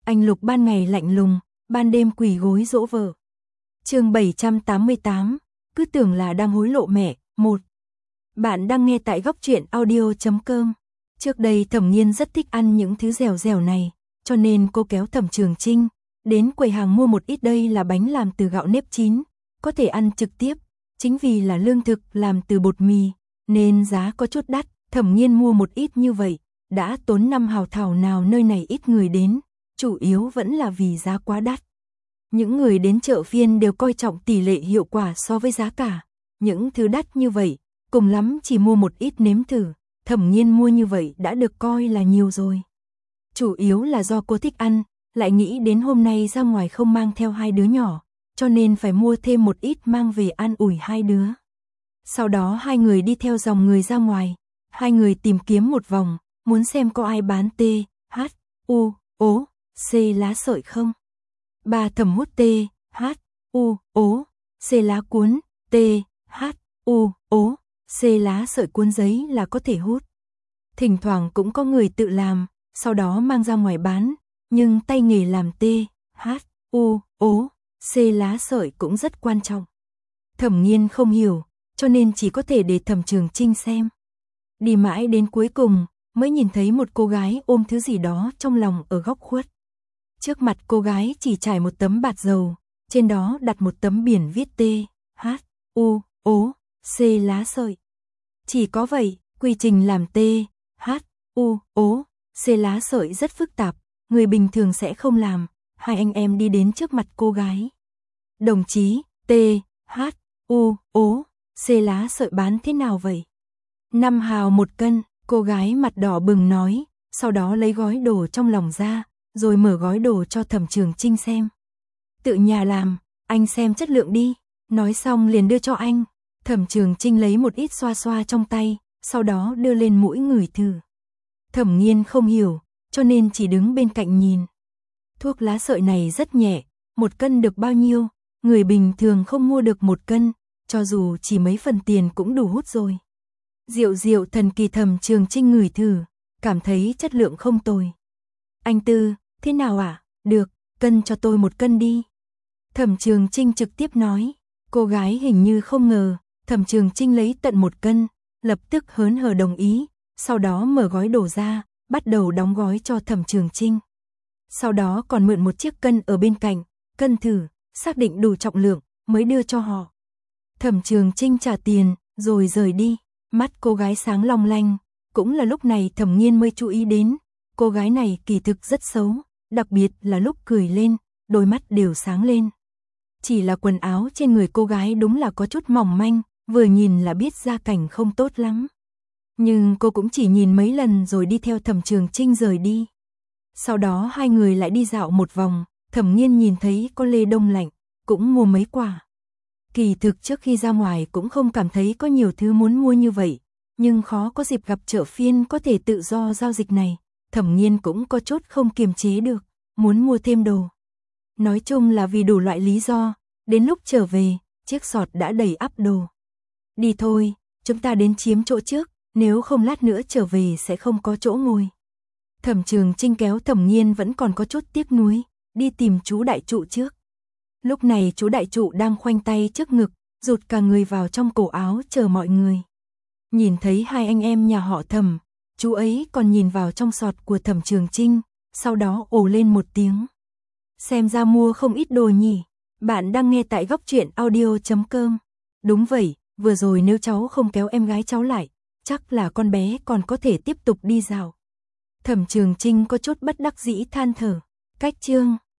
Anh Lục ban ngày lạnh lùng, ban đêm quỳ gối dỗ vợ. Chương 788, cứ tưởng là đang hối lộ mẹ. 1. Bạn đang nghe tại góc truyện audio.com. Trước đây Thẩm Nghiên rất thích ăn những thứ dẻo dẻo này, cho nên cô kéo Thẩm Trường Chinh đến quầy hàng mua một ít. Đây là bánh làm từ gạo nếp chín, có thể ăn trực tiếp, chính vì là lương thực làm từ bột mì, nên giá có chút đắt. Thẩm Nghiên mua một ít như vậy, đã tốn 5 hào thảo nào nơi này ít người đến, chủ yếu vẫn là vì giá quá đắt. Những người đến chợ phiên đều coi trọng tỷ lệ hiệu quả so với giá cả. Những thứ đắt như vậy, cùng lắm chỉ mua một ít nếm thử. Thẩm Nghiên mua như vậy đã được coi là nhiều rồi. Chủ yếu là do cô thích ăn, lại nghĩ đến hôm nay ra ngoài không mang theo hai đứa nhỏ, cho nên phải mua thêm một ít mang về an ủi hai đứa. Sau đó hai người đi theo dòng người ra ngoài, hai người tìm kiếm một vòng, muốn xem có ai bán T, H, U, O, C lá sợi không. Bà Thẩm hút T, H, U, O, C lá cuốn, T, H, U, O, C lá sợi cuốn giấy là có thể hút. Thỉnh thoảng cũng có người tự làm, sau đó mang ra ngoài bán, nhưng tay nghề làm T, H, U, O, C lá sợi cũng rất quan trọng. Thẩm Nghiên không hiểu, cho nên chỉ có thể để Thẩm Trường Chinh xem. Đi mãi đến cuối cùng, mới nhìn thấy một cô gái ôm thứ gì đó trong lòng ở góc khuất. Trước mặt cô gái chỉ trải một tấm bạt dầu, trên đó đặt một tấm biển viết T, H, U, O, C lá sợi. Chỉ có vậy, quy trình làm T, H, U, O, C lá sợi rất phức tạp, người bình thường sẽ không làm. Hai anh em đi đến trước mặt cô gái. Đồng chí, T, H, U, O, C lá sợi bán thế nào vậy? 5 hào 1 cân, cô gái mặt đỏ bừng nói, sau đó lấy gói đồ trong lòng ra, rồi mở gói đồ cho Thẩm Trường Chinh xem. Tự nhà làm, anh xem chất lượng đi, nói xong liền đưa cho anh. Thẩm Trường Chinh lấy một ít xoa xoa trong tay, sau đó đưa lên mũi ngửi thử. Thẩm Nghiên không hiểu, cho nên chỉ đứng bên cạnh nhìn. Thuốc lá sợi này rất nhẹ, 1 cân được bao nhiêu, người bình thường không mua được 1 cân, cho dù chỉ mấy phần tiền cũng đủ hút rồi. Rượu thần kỳ. Thẩm Trường Chinh ngửi thử, cảm thấy chất lượng không tồi. Anh Tư, thế nào ạ? Được, cân cho tôi 1 cân đi. Thẩm Trường Chinh trực tiếp nói. Cô gái hình như không ngờ, Thẩm Trường Chinh lấy tận 1 cân, lập tức hớn hở đồng ý, sau đó mở gói đổ ra, bắt đầu đóng gói cho Thẩm Trường Chinh. Sau đó còn mượn một chiếc cân ở bên cạnh, cân thử, xác định đủ trọng lượng, mới đưa cho họ. Thẩm Trường Chinh trả tiền, rồi rời đi, mắt cô gái sáng long lanh, cũng là lúc này Thẩm Nghiên mới chú ý đến, cô gái này kỳ thực rất xấu, đặc biệt là lúc cười lên, đôi mắt đều sáng lên. Chỉ là quần áo trên người cô gái đúng là có chút mỏng manh, vừa nhìn là biết gia cảnh không tốt lắm. Nhưng cô cũng chỉ nhìn mấy lần rồi đi theo Thẩm Trường Chinh rời đi. Sau đó hai người lại đi dạo một vòng, Thẩm Nghiên nhìn thấy có lê đông lạnh, cũng mua mấy quả. Kỳ thực trước khi ra ngoài cũng không cảm thấy có nhiều thứ muốn mua như vậy, nhưng khó có dịp gặp chợ phiên có thể tự do giao dịch này, Thẩm Nghiên cũng có chút không kiềm chế được, muốn mua thêm đồ. Nói chung là vì đủ loại lý do, đến lúc trở về, chiếc sọt đã đầy ắp đồ. Đi thôi, chúng ta đến chiếm chỗ trước, nếu không lát nữa trở về sẽ không có chỗ ngồi. Thẩm Trường Chinh kéo Thẩm Nghiên vẫn còn có chút tiếc nuối, đi tìm chú đại trụ trước. Lúc này chú đại trụ đang khoanh tay trước ngực, rụt cả người vào trong cổ áo chờ mọi người. Nhìn thấy hai anh em nhà họ Thẩm, chú ấy còn nhìn vào trong sọt của Thẩm Trường Chinh, sau đó ồ lên một tiếng. Xem ra mua không ít đồ nhỉ. Bạn đang nghe tại góc truyện audio.com. Đúng vậy, vừa rồi nếu cháu không kéo em gái cháu lại, chắc là con bé còn có thể tiếp tục đi dạo. Thẩm Trường Chinh có chút bất đắc dĩ than thở. Cách chương